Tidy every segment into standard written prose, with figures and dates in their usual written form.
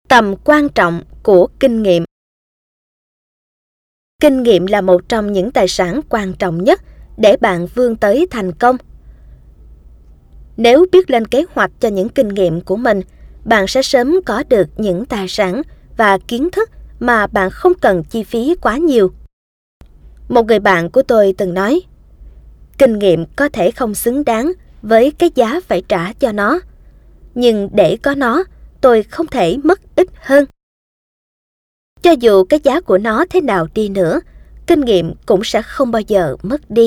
Tầm quan trọng của kinh nghiệm. Kinh nghiệm là một trong những tài sản quan trọng nhất để bạn vươn tới thành công. Nếu biết lên kế hoạch cho những kinh nghiệm của mình, bạn sẽ sớm có được những tài sản và kiến thức mà bạn không cần chi phí quá nhiều. Một người bạn của tôi từng nói, kinh nghiệm có thể không xứng đáng với cái giá phải trả cho nó, nhưng để có nó, tôi không thể mất ít hơn. Cho dù cái giá của nó thế nào đi nữa, kinh nghiệm cũng sẽ không bao giờ mất đi.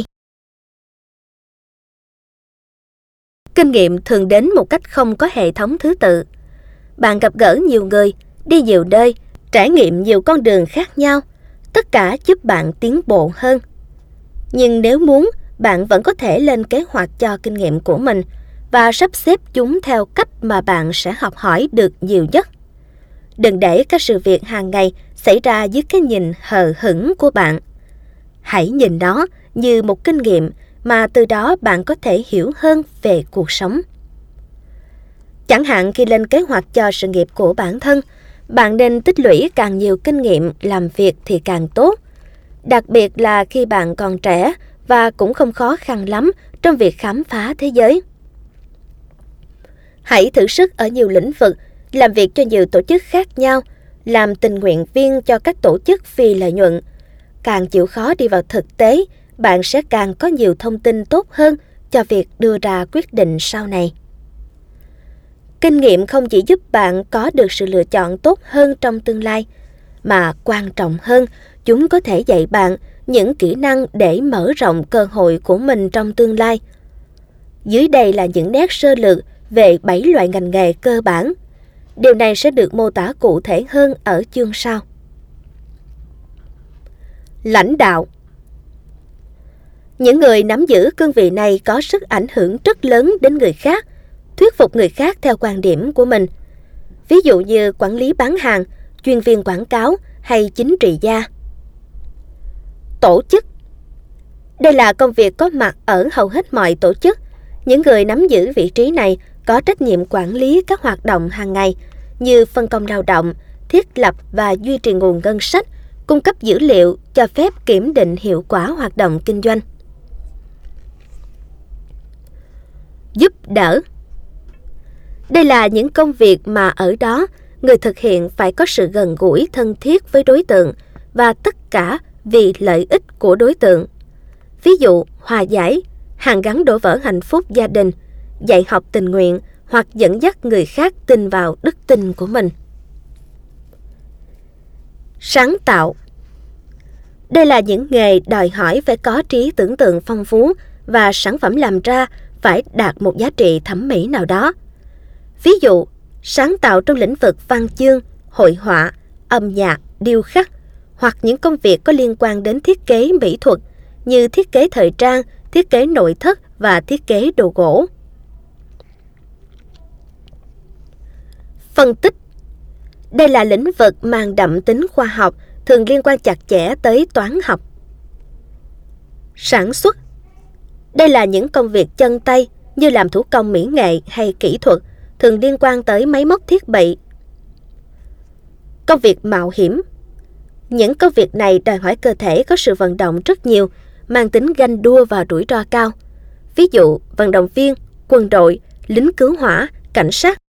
Kinh nghiệm thường đến một cách không có hệ thống thứ tự. Bạn gặp gỡ nhiều người, đi nhiều nơi, trải nghiệm nhiều con đường khác nhau, tất cả giúp bạn tiến bộ hơn. Nhưng nếu muốn, bạn vẫn có thể lên kế hoạch cho kinh nghiệm của mình và sắp xếp chúng theo cách mà bạn sẽ học hỏi được nhiều nhất. Đừng để các sự việc hàng ngày xảy ra dưới cái nhìn hờ hững của bạn. Hãy nhìn nó như một kinh nghiệm mà từ đó bạn có thể hiểu hơn về cuộc sống. Chẳng hạn khi lên kế hoạch cho sự nghiệp của bản thân, bạn nên tích lũy càng nhiều kinh nghiệm làm việc thì càng tốt. Đặc biệt là khi bạn còn trẻ và cũng không khó khăn lắm trong việc khám phá thế giới. Hãy thử sức ở nhiều lĩnh vực, làm việc cho nhiều tổ chức khác nhau, làm tình nguyện viên cho các tổ chức phi lợi nhuận. Càng chịu khó đi vào thực tế, bạn sẽ càng có nhiều thông tin tốt hơn cho việc đưa ra quyết định sau này. Kinh nghiệm không chỉ giúp bạn có được sự lựa chọn tốt hơn trong tương lai, mà quan trọng hơn, chúng có thể dạy bạn những kỹ năng để mở rộng cơ hội của mình trong tương lai. Dưới đây là những nét sơ lược về 7 loại ngành nghề cơ bản. Điều này sẽ được mô tả cụ thể hơn ở chương sau. Lãnh đạo. Những người nắm giữ cương vị này có sức ảnh hưởng rất lớn đến người khác, thuyết phục người khác theo quan điểm của mình. Ví dụ như quản lý bán hàng, chuyên viên quảng cáo hay chính trị gia. Tổ chức. Đây là công việc có mặt ở hầu hết mọi tổ chức. Những người nắm giữ vị trí này có trách nhiệm quản lý các hoạt động hàng ngày như phân công lao động, thiết lập và duy trì nguồn ngân sách, cung cấp dữ liệu, cho phép kiểm định hiệu quả hoạt động kinh doanh. Giúp đỡ. Đây là những công việc mà ở đó, người thực hiện phải có sự gần gũi thân thiết với đối tượng và tất cả vì lợi ích của đối tượng. Ví dụ, hòa giải, hàn gắn đổ vỡ hạnh phúc gia đình, dạy học tình nguyện hoặc dẫn dắt người khác tin vào đức tin của mình. Sáng tạo. Đây là những nghề đòi hỏi phải có trí tưởng tượng phong phú và sản phẩm làm ra phải đạt một giá trị thẩm mỹ nào đó. Ví dụ, sáng tạo trong lĩnh vực văn chương, hội họa, âm nhạc, điêu khắc hoặc những công việc có liên quan đến thiết kế mỹ thuật như thiết kế thời trang, thiết kế nội thất và thiết kế đồ gỗ. Phân tích. Đây là lĩnh vực mang đậm tính khoa học, thường liên quan chặt chẽ tới toán học. Sản xuất. Đây là những công việc chân tay như làm thủ công mỹ nghệ hay kỹ thuật, thường liên quan tới máy móc thiết bị. Công việc mạo hiểm. Những công việc này đòi hỏi cơ thể có sự vận động rất nhiều, mang tính ganh đua và rủi ro cao. Ví dụ, vận động viên, quân đội, lính cứu hỏa, cảnh sát